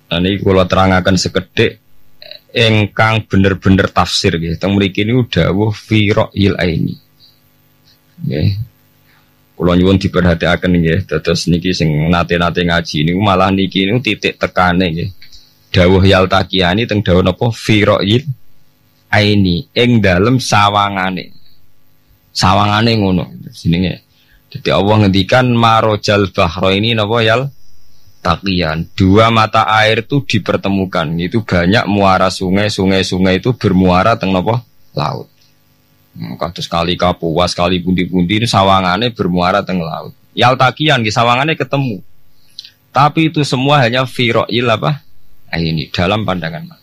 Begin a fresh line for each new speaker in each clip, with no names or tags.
Nah ini kalau terangkan sekedhik engkang bener-bener tafsir nggih. Teng mriki niku dawuh fi ra'yil aini. Nggih. Kula nyuwun diperhatiaken nggih. Dados niki sing nate-nate ngaji niku malah niki niku titik tekane nggih. Dawuh Yaltaqiani teng dawuh napa fi ra'yil aini ing dalem sawangane. Sawangane ngono jenenge. Dadi Allah ngendikan marojal bahro ini napa yal taqiyan. Dua mata air itu dipertemukan. Itu banyak muara sungai itu bermuara teng napa laut. Kados kali Kapuas, kali pundi-pundi ini sawangane bermuara teng laut. Yaltaqiyan ki sawangane ketemu. Tapi itu semua hanya fi ra'yil apa? Ini dalam pandangan mata.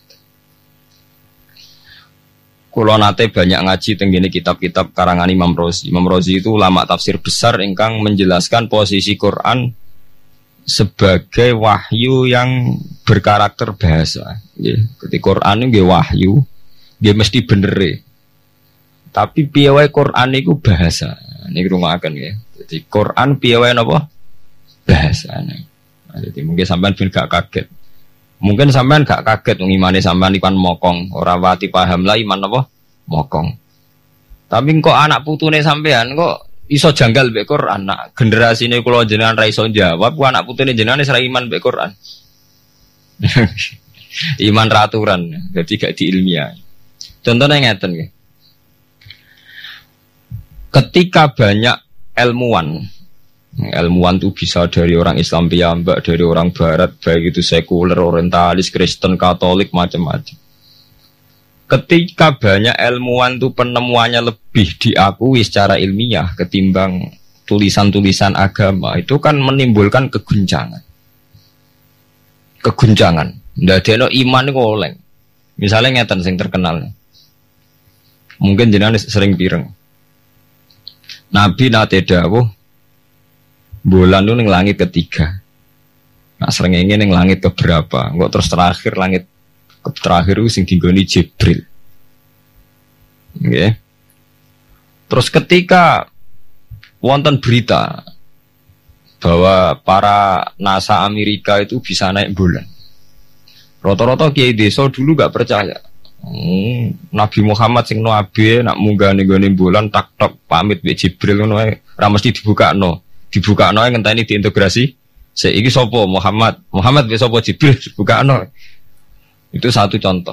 Kulo nate banyak ngaji tenggene kitab-kitab karangan Imam Razi. Imam Razi itu ulama tafsir besar ingkang menjelaskan posisi Quran sebagai wahyu yang berkarakter bahasa. Ketika Quran itu wahyu, dia mesti bener. Tapi piye wae Quran itu bahasa. Niki rungokaken nggih. Jadi Quran piye wae napa? Bahasane. Jadi mungkin sampean ben gak kaget. Mungkin sampean gak kaget wong imane sampean ikan mokong, ora wati paham lah iman apa mokong. Tapi kok anak putune sampean kok iso janggal mbek Quran. Nak generasine kula jenengan ra iso jawab, ku anak putune jenengan wis ra iman mbek Quran. Iman raturan, jadi gak diilmiah. Contohnya ngeten nggih. Ketika banyak ilmuwan itu bisa dari orang Islam piyambak, dari orang Barat, baik itu sekuler, orientalis, Kristen, Katolik, macam-macam. Ketika banyak ilmuwan itu penemuannya lebih diakui secara ilmiah ketimbang tulisan-tulisan agama, itu kan menimbulkan keguncangan. Ndak ada iman itu oleng. Misalnya ngeten sing terkenal. Mungkin jenengan sering pireng. Nabi nate dawuh bulan itu ning langit ketiga. Nah srengenge ning langit keberapa? Engko terus terakhir langit terakhir itu sing dinggoni Jibril. Nggih. Terus ketika wonten berita bahwa para NASA Amerika itu bisa naik bulan. Rata-rata kiai desa dulu gak percaya. Nabi Muhammad sing nabi nak munggah ning gone bulan tak-tok pamit mbek Jibril ngono ae ora mesti dibukakno ngenteni diintegrasi. Saiki sapa Muhammad mbek sapa Jibril dibukakno. Itu satu contoh.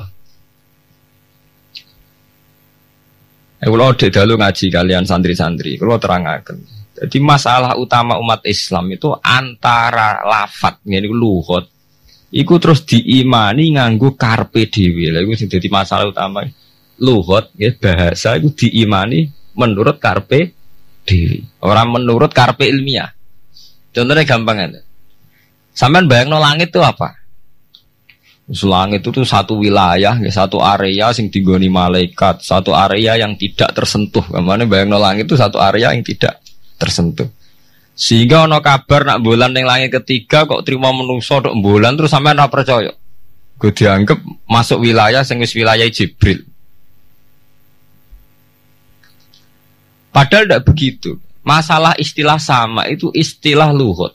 Kula dalu ngaji kalian santri-santri, kula terangaken. Jadi masalah utama umat Islam itu antara lafadz ngene iku lugat iku terus diimani nganggo karpe dhewe. Lha iku sing dadi masalah utama. Lugat ya bahasa iku diimani menurut karpe dhewe, ora menurut karpe ilmiah. Contohnya gampang aja. Sampean bayangno langit itu apa? Langit itu satu wilayah, satu area sing digoni malaikat, satu area yang tidak tersentuh. Kamane bayangno langit itu satu area yang tidak tersentuh. Sehingga ono kabar nak bulan ning langit ketiga kok terima menungso tok bulan terus sampean ora percaya. Gue dianggap masuk wilayah sing wis wilayah Jibril. Padahal tidak begitu. Masalah istilah sama itu istilah lughat.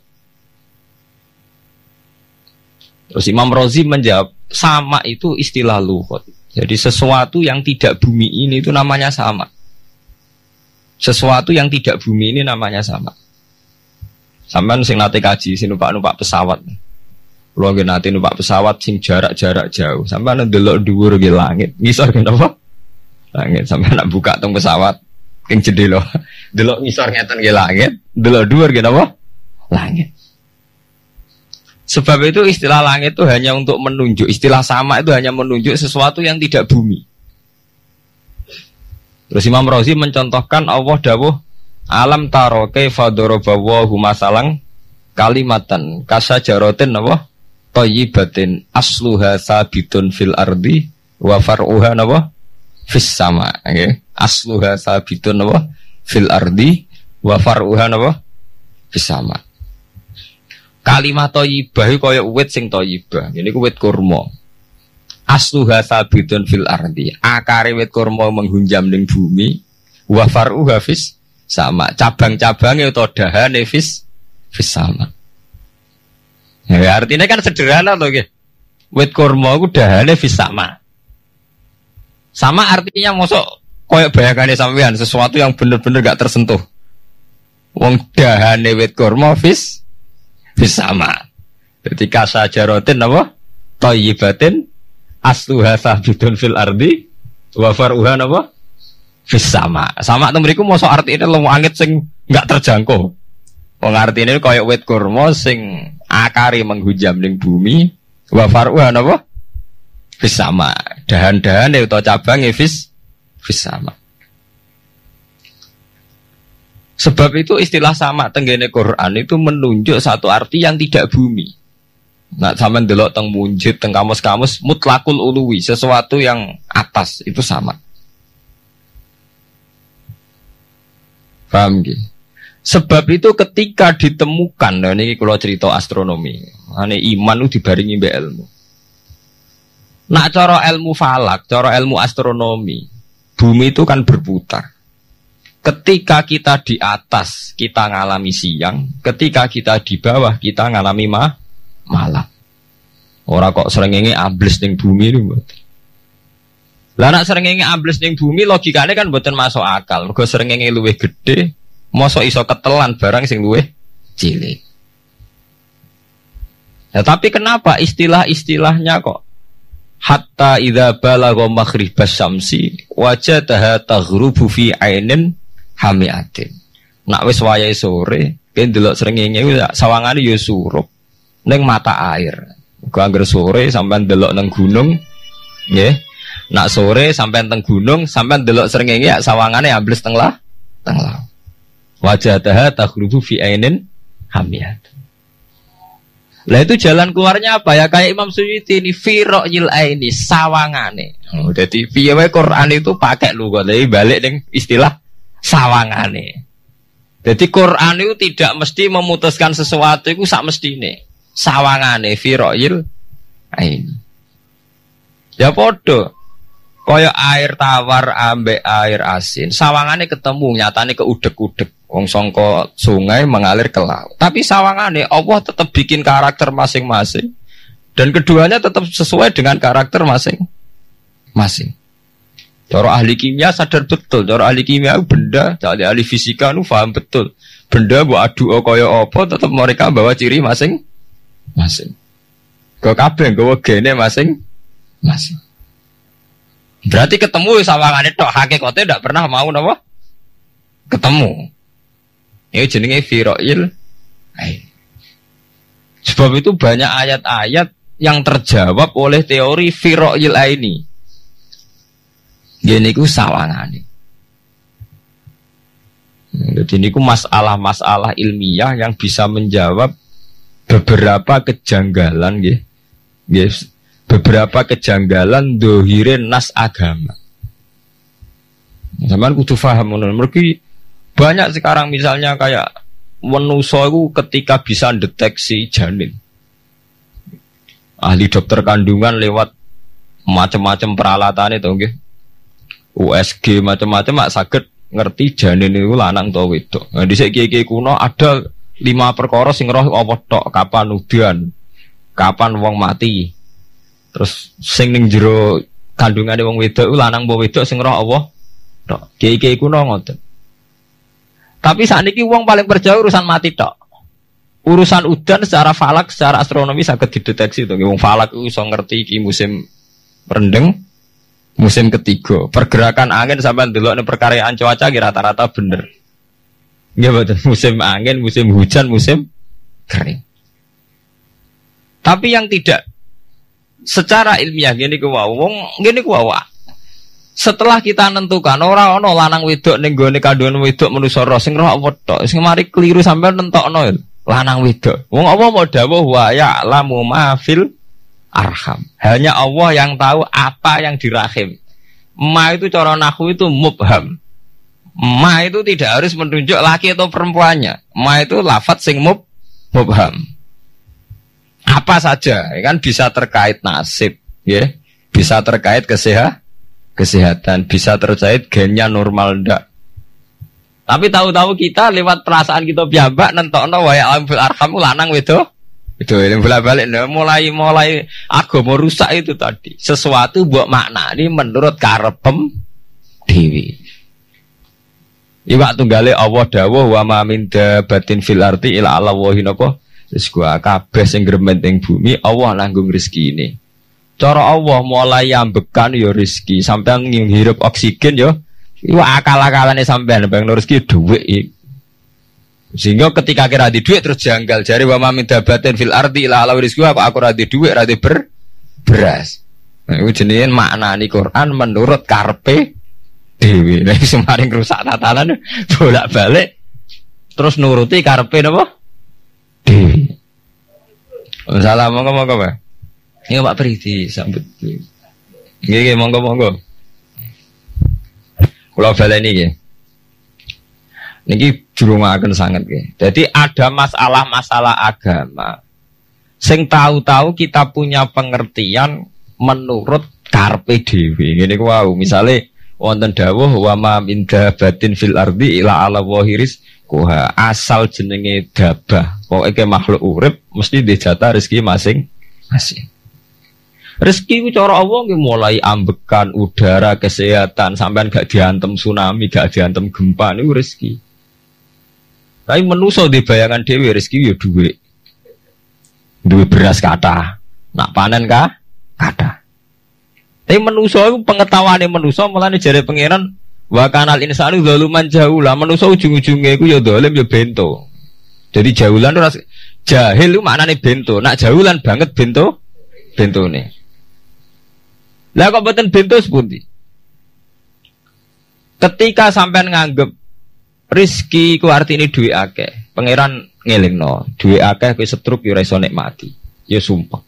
Terus Imam Razi menjawab sama itu istilah lughat. Jadi sesuatu yang tidak bumi ini itu namanya sama. Sesuatu yang tidak bumi ini namanya sama. Sampeyan sing nate kaji sing numpak pesawat. Kulo nggih nate numpak pesawat sing jarak-jarak jauh. Sampeyan ndelok dhuwur nggih langit. Ngisor nggih napa? Langit. Sampeyan nak buka teng pesawat ing jendela. Delok ngisor ngeten nggih langit, delok dhuwur nggih napa? Langit. Sebab itu istilah langit itu hanya untuk menunjuk, istilah sama itu hanya menunjuk sesuatu yang tidak bumi. Terus Imam Razi mencontohkan Allah dawuh alam taro kaifa daraballahu masalan kalimatan kasajaratin apa thayyibatin asluha sabitun fil ardi wa far'uha apa fis sama. Okay? Asluha sabitun apa fil ardi wa far'uha apa fis sama. Kalimat thayyibah kaya wit sing thayyibah. Ini ku wit kurma. Asluha sabitun fil ardi. Akare wit kurma menghunjam ning bumi wa far'uha fis sama, cabang-cabangnya atau dahane fis sama. Ya, artinya kan sederhana loh, gitu. Wit kurma iku dahane fis sama. Sama artinya mosok koyo bayangane sampean sesuatu yang bener-bener gak tersentuh. Wong dahane wit kurma fis sama. Ketika sajaratin apa? Thayyibatin asluha sabitun fil ardi wa faruha apa? Fis sama. Sama itu mriku mosok artine langit sing gak terjangkau. Wong artine koyo wit kurma sing akare menghujam ning bumi wa faruha apa? Fis sama. Dahan-dahan utawa cabange fis sama. Sebab itu istilah sama tenggene Quran itu menunjuk satu arti yang tidak bumi. Nah, sampean delok teng munjid, teng kamus-kamus mutlakul uluwi, sesuatu yang atas itu sama. Paham nggih? Sebab itu ketika ditemukan, nah ini kalau cerita astronomi, ane iman itu dibaringi mbek ilmu. Nak cara ilmu falak, cara ilmu astronomi, bumi itu kan berputar. Ketika kita di atas, kita ngalami siang. Ketika kita di bawah, kita ngalami malam. Ora kok srengenge ambles ning bumi itu. Lah nek srengenge ambles ning bumi logikane kan mboten masuk akal. Mergo srengenge luwih gedhe, mosok iso ketelan barang sing luwih cilik. Ya, tapi kenapa istilah-istilahnya kok hatta idza balagha maghribas syamsi wajadaha taghrubu fi ainin hamiatin. Nak wis wayahe sore, ben delok srengenge sawangane ya surup ning mata air. Kok anggere sore sampean delok nang gunung, nggih. Nak sore sampean teng gunung, sampean delok srengenge sawangane ambles teng laut. Wajadaha taghrubu fi ainin hamiatin. Lah itu jalan keluarnya apa ya? Kayak Imam Suyuti ini firaqil aini sawangane. Dadi piye wae Quran itu pakai lugat, tapi balik ning istilah sawangane. Jadi Quran itu tidak mesti memutuskan sesuatu itu sak mestine. Sawangane firaqil aini. Ya padha. Kaya air tawar ambek air asin, sawangane ketemu nyatane keudek-udek. Wong sangka sungai mengalir ke laut. Tapi sawangane Allah tetap bikin karakter masing-masing. Dan keduanya tetap sesuai dengan karakter masing-masing. Cara ahli kimia sadar betul, cara ahli kimia benda, cara ahli fisika nu paham betul. Benda mbok adu kaya apa tetap mereka bawa ciri masing-masing. Kok kabeh nggawa gene masing-masing. Berarti ketemu sawangane tok, hakikate ndak pernah mau napa? Ketemu. Ini jenenge firaqil ain. Sebab itu banyak ayat-ayat yang terjawab oleh teori firaqil aini. Gini ku sawangane. Jadi ini ku masalah-masalah ilmiah yang bisa menjawab beberapa kejanggalan, yes. Beberapa kejanggalan dohirin nas agama. Zaman kudu paham ngono. Mergi banyak sekarang misalnya kayak manusa itu ketika bisa deteksi janin. Ahli dokter kandungan lewat macam-macam peralatan itu nggih. USG macam-macam mak saged ngerti janin itu lanang atau wedok. Nah dhisik kiye-kiye kuno ada 5 perkara sing roh apa tok, kapan udan, kapan wong mati. Terus sing ning jero kandungane wong wedok lanang apa wedok sing roh apa tok. Kiye-kiye kuno ngoten. Tapi sakniki wong paling percaya urusan mati tok. Urusan udan secara falak, secara astronomi saged dideteksi to. Wong falak iso ngerti iki musim rendeng, musim ketiga. Pergerakan angin sampean delok ning perkaryaan cuaca rata-rata bener. Nggih mboten, musim angin, musim hujan, musim kering. Tapi yang tidak secara ilmiah gini ku wong gini ku setelah kita nentukan ora ana lanang wedok ning gone kandungan wedok manusa roh sing roh apa tok sing mari keliru sampean nentokno lanang wedok wong apa mau dawuh wa ya'lamu ma fil arham, hanya Allah yang tahu apa yang di rahim. Ma itu cara nahwu itu mubham. Ma itu tidak harus menunjuk laki atau perempuannya. Ma itu lafadz sing mubham. Apa saja, kan bisa terkait nasib, ya, bisa terkait kesehatan, bisa terkait gennya normal ndak. Tapi tahu-tahu kita lewat perasaan kita piyambak nentokno wa ya'lam fil arham lanang wedok Itu yang bolak-balik mulai agama rusak itu tadi. Sesuatu buat makna ini menurut karepem dewi. Iwak tunggale Allah dawuh wa ma min dabatin fil ardi illa ala wahi napa. Wis gua kabeh sing gremeng ing bumi Allah nanggung rezekine. Cara Allah mulai ambekan ya rezeki, sampean ngirup oksigen ya. Iwak akal-akalane sampean bang rezeki dhuwit. Sehingga ketika kira di duit terus janggal jari wa ma min dabatin fil ardi illa ala rizqu aku ra di duit ra di beras. Nah, itu jenenge maknani Quran menurut karepe dhewe. Nek semaring rusak tatanan bolak-balik terus nuruti karepe napa? Dhewe. Salam monggo-monggo, Pak. Iya Pak Pridi sambut. Nggih monggo-monggo. Kula baleni nggih. Niki jurungaken sanget nggih. Jadi ada masalah-masalah agama. Sing tahu-tahu kita punya pengertian menurut karepe dhewe. Ngene ku wau, misale wonten dawuh wa ma min dabatin fil ardi ila ala wahiris kuha. Asal jenenge dabah, pokoke makhluk urip mesti dijatah rezeki masing-masing. Rezeki ku cara Allah nggih mulai ambekan, udara, kesehatan, sampean gak diantem tsunami, gak diantem gempa niku rezeki. Tapi menuso di bayangan dewi rezeki ya duit beras kata, nak panen kah kata. Tapi menuso itu pengetahuan menuso malah jare pangeran wa kanal insanu zaluman jahula. Menuso ujung-ujungnya itu ya dolim ya bento. Jadi jahulan itu jahil itu maknanya bento. Nak jahulan banget bento nih. Lah kok mboten bento sepundi? Ketika sampean nganggep rizki ku artine duwe akeh. Pangeran ngelingno, duwe akeh kowe setruk yo ora iso nikmati. Ya sumpah.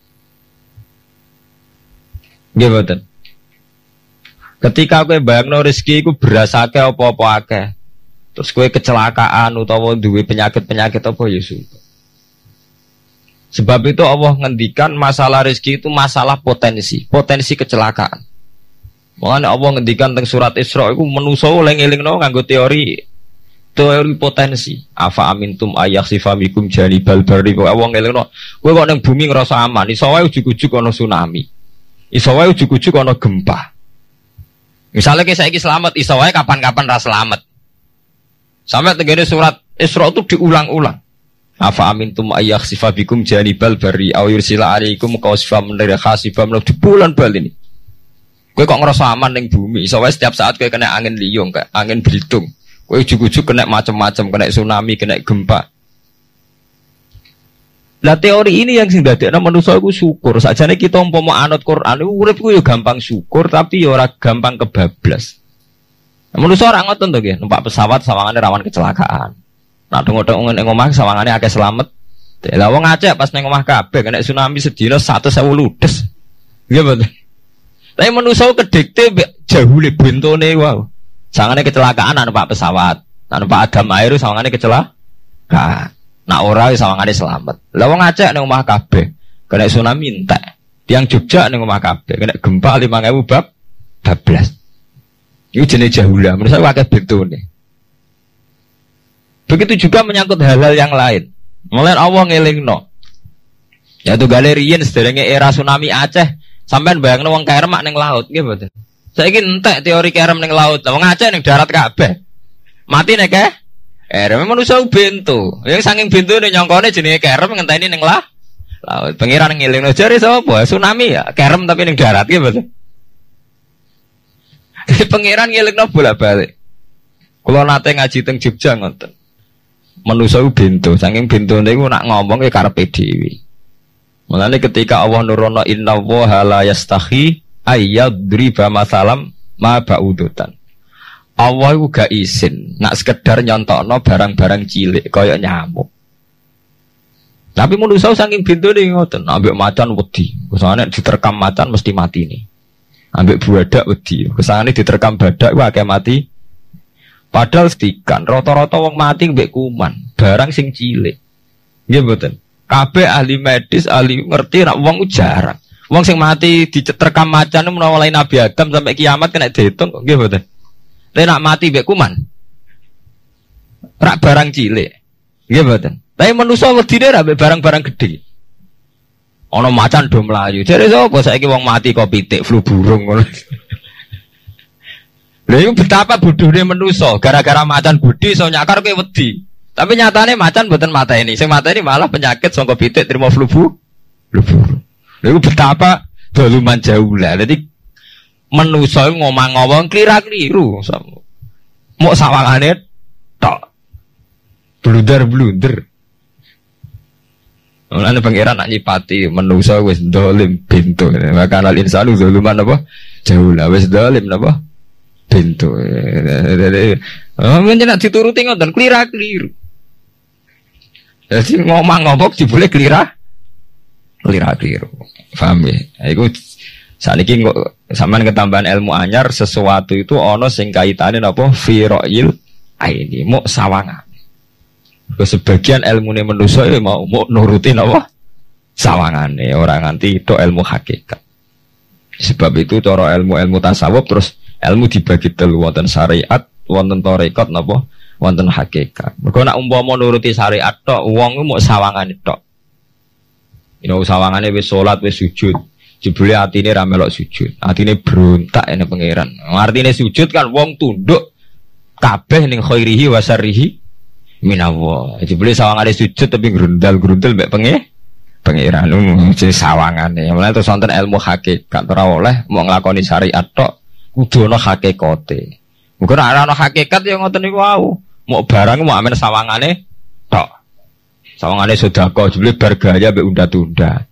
Nggih mboten. Ketika kowe bayangno rezeki iku beras akeh apa-apa akeh. Terus kowe kecelakaan utawa duwe penyakit-penyakit apa ya sumpah. Sebab itu Allah ngendikan masalah rezeki itu masalah potensi kecelakaan. Makanya Allah ngendikan teng surat Isra iku manusa oleh ngelingno nganggo teori potensi. Afa amintum ayakhsifa bikum janibal barri. Wong ngelingno kowe kok ning bumi ngrasa aman, iso wae ujug-ujug ana tsunami. Iso wae ujug-ujug ana gempa. Misalnya kayak saiki selamat, iso wae kapan-kapan ra selamat. Sampai tenggene surat Isra itu diulang-ulang. Afa amintum ayakhsifa bikum janibal barri aw yursila alaikum qasfam min khasifam di bulan bal ini. Kowe kok ngrasa aman ning bumi, iso wae setiap saat kowe kena angin liung, angin belitung. Kowe ujug-ujug kena macam-macam, kena tsunami, kena gempa. Lah teori ini yang sing dadekno manusa iku syukur. Sakjane kita umpama anut Quran iku urip ku yo gampang syukur tapi yo ora gampang kebablas. Manusa ora ngoten to nggih, numpak pesawat sawangane rawan kecelakaan. Nah dong-dong ning omah sawangane akeh slamet. Lah wong Aceh pas ning omah kabeh kena tsunami sedina 100.000 ludes. Nggih betul. Tapi manusa kedikte jahule bentone wae. Sawangane kecelakaan ana numpak pesawat. Nah numpak Adam air sawangane kecelakaan. Nah ora sawangane selamat. Lah wong Aceh ning omah kabeh kena tsunami entek. Tiang Jogja ning omah kabeh kena gempa 5.000 bablas. Iku jenenge jahula. Menurut saya akeh bentone. Begitu juga menyangkut hal-hal yang lain. Mulai Allah ngelingno. Ya tuh galerian sederenge era tsunami Aceh, sampean bayangno wong kerem ning laut, nggih mboten. Saiki entek teori kerem ning laut. Wong Aceh ning darat kabeh. Mati nek kerem manusa bento. Ya saking bentone nyongkone jenenge kerem ngenteni ning laut. Pengiran ngelingno jare sapa? Tsunami ya, kerem tapi ning darat, nggih mboten. Pengiran ngelingno bolak-balik. Kula nate ngaji teng Jogja ngoten. Manusa bento, saking bentone iku nak ngomong ya karepe dhewe. Mulane ketika Allah nurono innallaha la yastahi ayyadriba masalam ma ba'udutan. Allah iku gak izin nak sekedar nyontokno barang-barang cilik kaya nyamuk. Tapi manusa saking bentone ngoten, ambek macan wedi. Kesane diterkam macan mesti mati nih. Ambek badak wedi. Kesane diterkam badak iku akeh mati. Padahal setikan, rata-rata wong mati mbek kuman, barang sing cilik. Nggih mboten. Kabeh ahli medis, ahli ngerti nek wong jarang. Wong sing mati diterkam macan menawa lain Nabi Adam sampai kiamat kena diitung kok nggih mboten. Nek nak mati mbek kuman. Rak barang cilik. Nggih mboten. Tapi manusa wedine ra mbek barang-barang gedhe. Ana macan do mlayu. Jare sapa saiki wong mati kok pitik flu burung ngono. Lha iku betapa bodohne manusa, gara-gara macan gede iso nyakar kowe wedi. Tapi nyatane macan mboten mateni. Sing mateni malah penyakit saka pitik trimo flu burung. Lha iku betapa doluman jauh lah. Dadi manusa ngomong-ngomong klira-kliru. Mok sawangane tok. Blunder. Mulane pangeran nak nyipati manusa wis dolim pintu. Maka al insanu zaluman apa? Jauh lah wis dolim napa? Pintu. Nak dituruti ngoten klira-kliru. Jadi ngomong-ngomong dibule klira-kliru. Paham ya? Iku saniki kok sampean ketambahan ilmu anyar sesuatu itu ana sing kaitane napa? Fira'il aini muk sawangan. Sebagian ilmu ini manusia ya mau nurutin apa? Sawangane orang nganti itu ilmu hakikat. Sebab itu cara ilmu tasawuf terus ilmu dibagi telu wonten syariat, wonten tarekat napa? Wonten hakikat. Mergo nek umpama nuruti syariat tok, wong mau sawangane tok. Sawangane wis salat wis sujud. Jebule atine ra melok sujud. Atine berontak ene pangeran. Artine sujud kan wong tunduk kabeh ning khairihi wa syarrihi minawa. Jebule sawangane sujud tapi grundal-grundal mbek pangeran jadi sawangane. Mulane terus wonten ilmu hakikat ora oleh mau nglakoni syariat tok, kudu ana hakikate. Muga ora ana hakikat ya ngoten niku wau. Mau barang mau amen sawangane tok. Sawangane sedekah jebule bar gaya mbek unda-unda.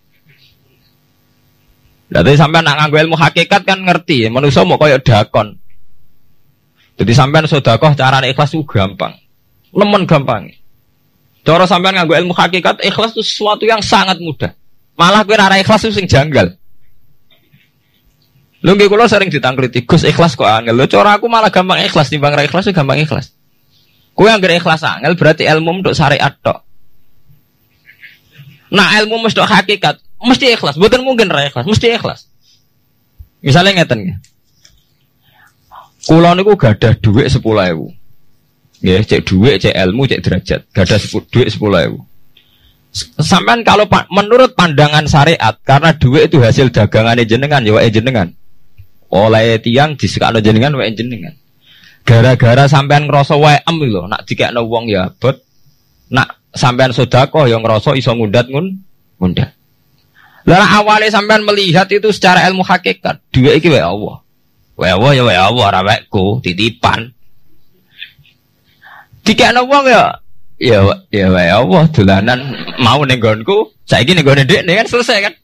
Lah tapi sampean nak nganggo ilmu hakikat kan ngerti, manusa mau koyo dakon. Jadi sampean sedekah carane ikhlas ku gampang. Lemen gampang. Cara sampean nganggo ilmu hakikat ikhlas itu sesuatu yang sangat mudah. Malah kowe ora ikhlas itu sing janggal. Lho nggih kula sering ditangkliti, Gus ikhlas kok angel. Lho cara aku malah gampang ikhlas timbang ra ikhlas gampang ikhlas. Kowe anggere ikhlas angel berarti ilmu untuk syariat tok. Nah ilmu mesti hakikat, mesti ikhlas. Mboten mungkin ra ikhlas, mesti ikhlas. Misalnya ngeten nggih. Kula niku gadah dhuwit 10.000. Ya, cek duit, cek ilmu, cek derajat. Gak ada duit 10.000. Sampai kalau menurut pandangan syariat, karena duit itu hasil dagangan jenengan, ya wae jenengan. Oleh tiang disekakno jenengan, wae jenengan. Gara-gara sampean ngerasa wae lho, nak dikekno wong ya abot. Nak sampean sedekah yang ngerasa iso ngundat ngundat. Lah awale sampean melihat itu secara ilmu hakikat, duit iki wae Allah. Wae Allah ya wae Allah, ora waeku, titipan. Dikekno wong ya wae Allah dolanan mau ning nggonku, saiki ning nggone ndekne kan selesai kan.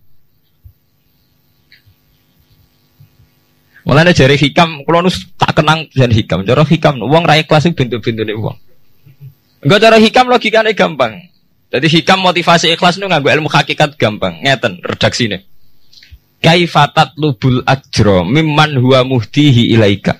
Mulane jare hikam kula nu tak kenang jan hikam. Cara hikam wong ra ikhlas bentuk-bentuke wong. Engko cara hikam logikane gampang. Jadi hikam motivasi ikhlas nu nganggo ilmu hakikat gampang. Ngeten redaksine. Kaifatat lubul ajra mimman huwa muhtihi ilaika.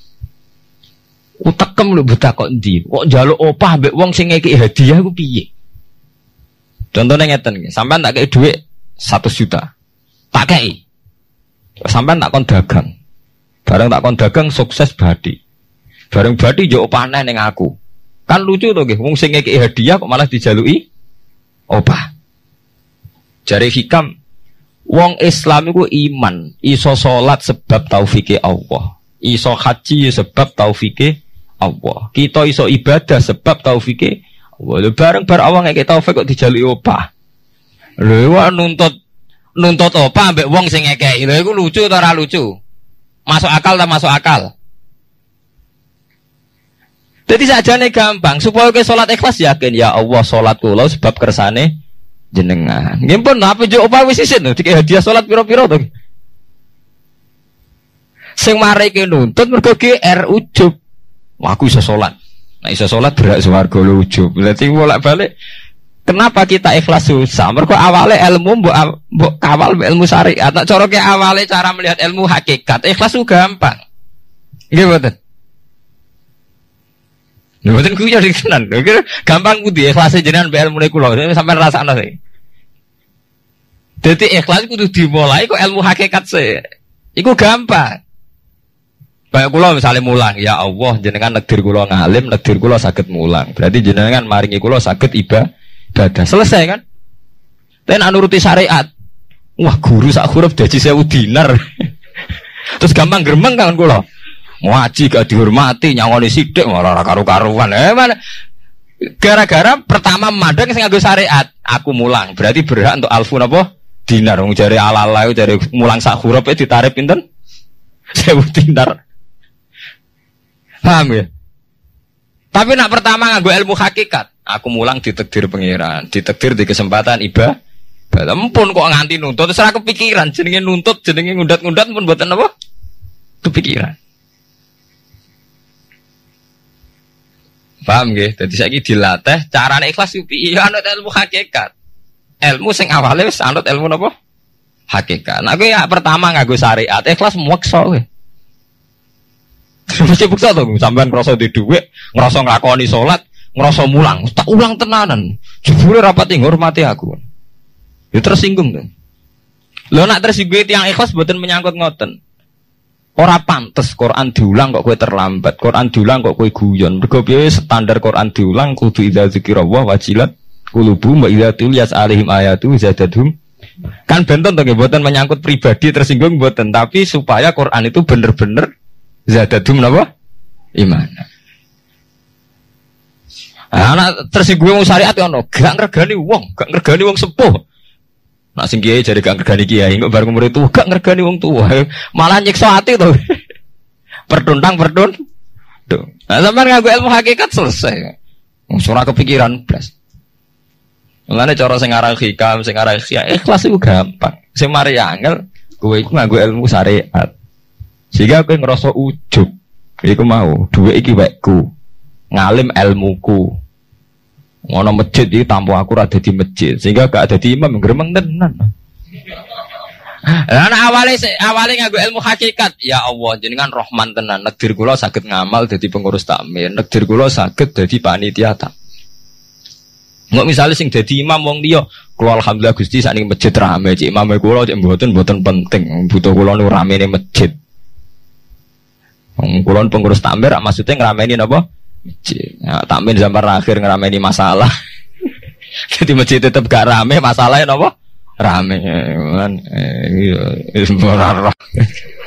Utekem lho buta kok endi? Kok njaluk opah mbek wong sing ngeki hadiah ku piye? Contohnya ngeten nggih, sampean tak kei dhuwit 100 juta. Tak kei. Sampean tak kon dagang. Bareng tak kon dagang sukses badi. Bareng badi yo opah neh ning aku. Kan lucu to nggih, wong sing ngeki hadiah kok malah dijaluki opah. Jare hikam wong Islam iku iman, iso salat sebab taufike Allah. Iso haji sebab taufike Allah. Kita iso ibadah sebab taufike Allah. Bareng awang ngeke taufik kok dijaluki opah. Lho nuntut opah ambek wong sing ngekeki. Lho iku lucu ta ora lucu? Masuk akal ta masuk akal? Jadi sajane gampang supaya ke salat ikhlas yakin ya Allah salat kula sebab kersane jenengan. Nggih pun apa jo opah wis isin lho dikek hadiah salat pira-pira to. Sing mareke nuntut mergo GR ujub. Wah, aku iso salat. Nek iso salat berak swarga lho ujub. Berarti bolak-balik kenapa kita ikhlas susah? Mergo awale ilmu mbok kawal ilmu syariat. Nek cara ke awale cara melihat ilmu hakikat, ikhlas ku gampang. Nggih mboten? Lha mboten ku ya dikenan. Gampang ku di ikhlas jenengan mbek ilmune kula. Sampeyan rasakno sih. Dadi ikhlas kudu dimulai kok ilmu hakikat sih. Iku gampang. Baik kula misalnya mulang, ya Allah jenengan negdir kula ngalim, negdir kula saged mulang. Berarti jenengan maringi kula saged ibadah. Selesai kan? Tapi nek nuruti syariat, Wah, guru sak huruf gaji 1000 dinar. Terus gampang gremeng kan kula. Ngaji gak dihormati, nyangoni sithik malah karu-karuan. Mana? Gara-gara pertama mandang sing nganggo syariat, aku mulang. Berarti berhak untuk alfun apa? Dinar. Wong jare ala-ala jare mulang sak huruf ditarif pinten? 1000 dinar. Paham ya? Tapi nak pertama nganggo ilmu hakikat, aku mulang ditakdir pangeran, ditakdir di kesempatan ibadah. Ampun kok nganti nuntut, terus aku kepikiran jenenge nuntut, jenenge ngundat-ngundat pun mboten apa? Kepikiran. Paham nggih? Dadi saiki dilatih carane ikhlas yo piye anut ilmu hakikat. Ilmu sing awale wis anut ilmu napa? Hakikat. Nah kowe ya pertama nganggo syariat, ikhlas meksa kowe. Mesti bukti to, sampean ngrasa di dhuwit, ngrasa nglakoni salat, ngrasa mulang, tak ulang tenanan. Jebule rapat ngurmati aku. Ya tersinggung to. Lho nak tersinggung tiyang ikhlas mboten menyangkut ngoten. Ora pantes Quran diulang kok kowe terlambat. Quran diulang kok kowe guyon. Mergo piye standar Quran diulang kudu idza dzikrullah wajilat qulubuhum wa idza tuliyat alaihim ayatu zadatuhum. Kan benten to nggih mboten menyangkut pribadi tersinggung mboten, tapi supaya Quran itu bener-bener zadatuhum napa? Iman. Anak tersinggung syariat ono, gak ngregani wong sepuh. Nak sing kiai jare gak ngergani kiai, kok bareng murid tuwa gak ngergani wong tuwa. Malah nyiksa ati to. Tuh. Nah, sampean nganggo ilmu hakikat selesai. Wong ora kepikiran blas. Mulane cara sing aran hikam, sing aran ikhlas iku gampang. Sing mari angel, kowe iku nganggo ilmu syariat. Sehingga kowe ngrasa ujug. Iku mau, dhuwit iki wekku. Ngalim ilmuku. Ngono masjid iki tanpa aku ora dadi masjid, sehingga gak dadi imam gremeng tenan. Lah awale nganggo ilmu hakikat, ya Allah jenengan Rahman tenan, negdir kula saged ngamal dadi pengurus takmir, negdir kula saged dadi panitia tak. Engko misale sing dadi imam wong liya, kula alhamdulillah Gusti sakniki masjid rame, cik imame kula cik mboten penting, butuh kula nu ramene masjid. Wong kula pengurus takmir maksudnya ngrameni napa? Ya, takmin zaman akhir ngerameni masalah. Jadi masjid tetap gak rame, masalahnya apa? Rame. Kan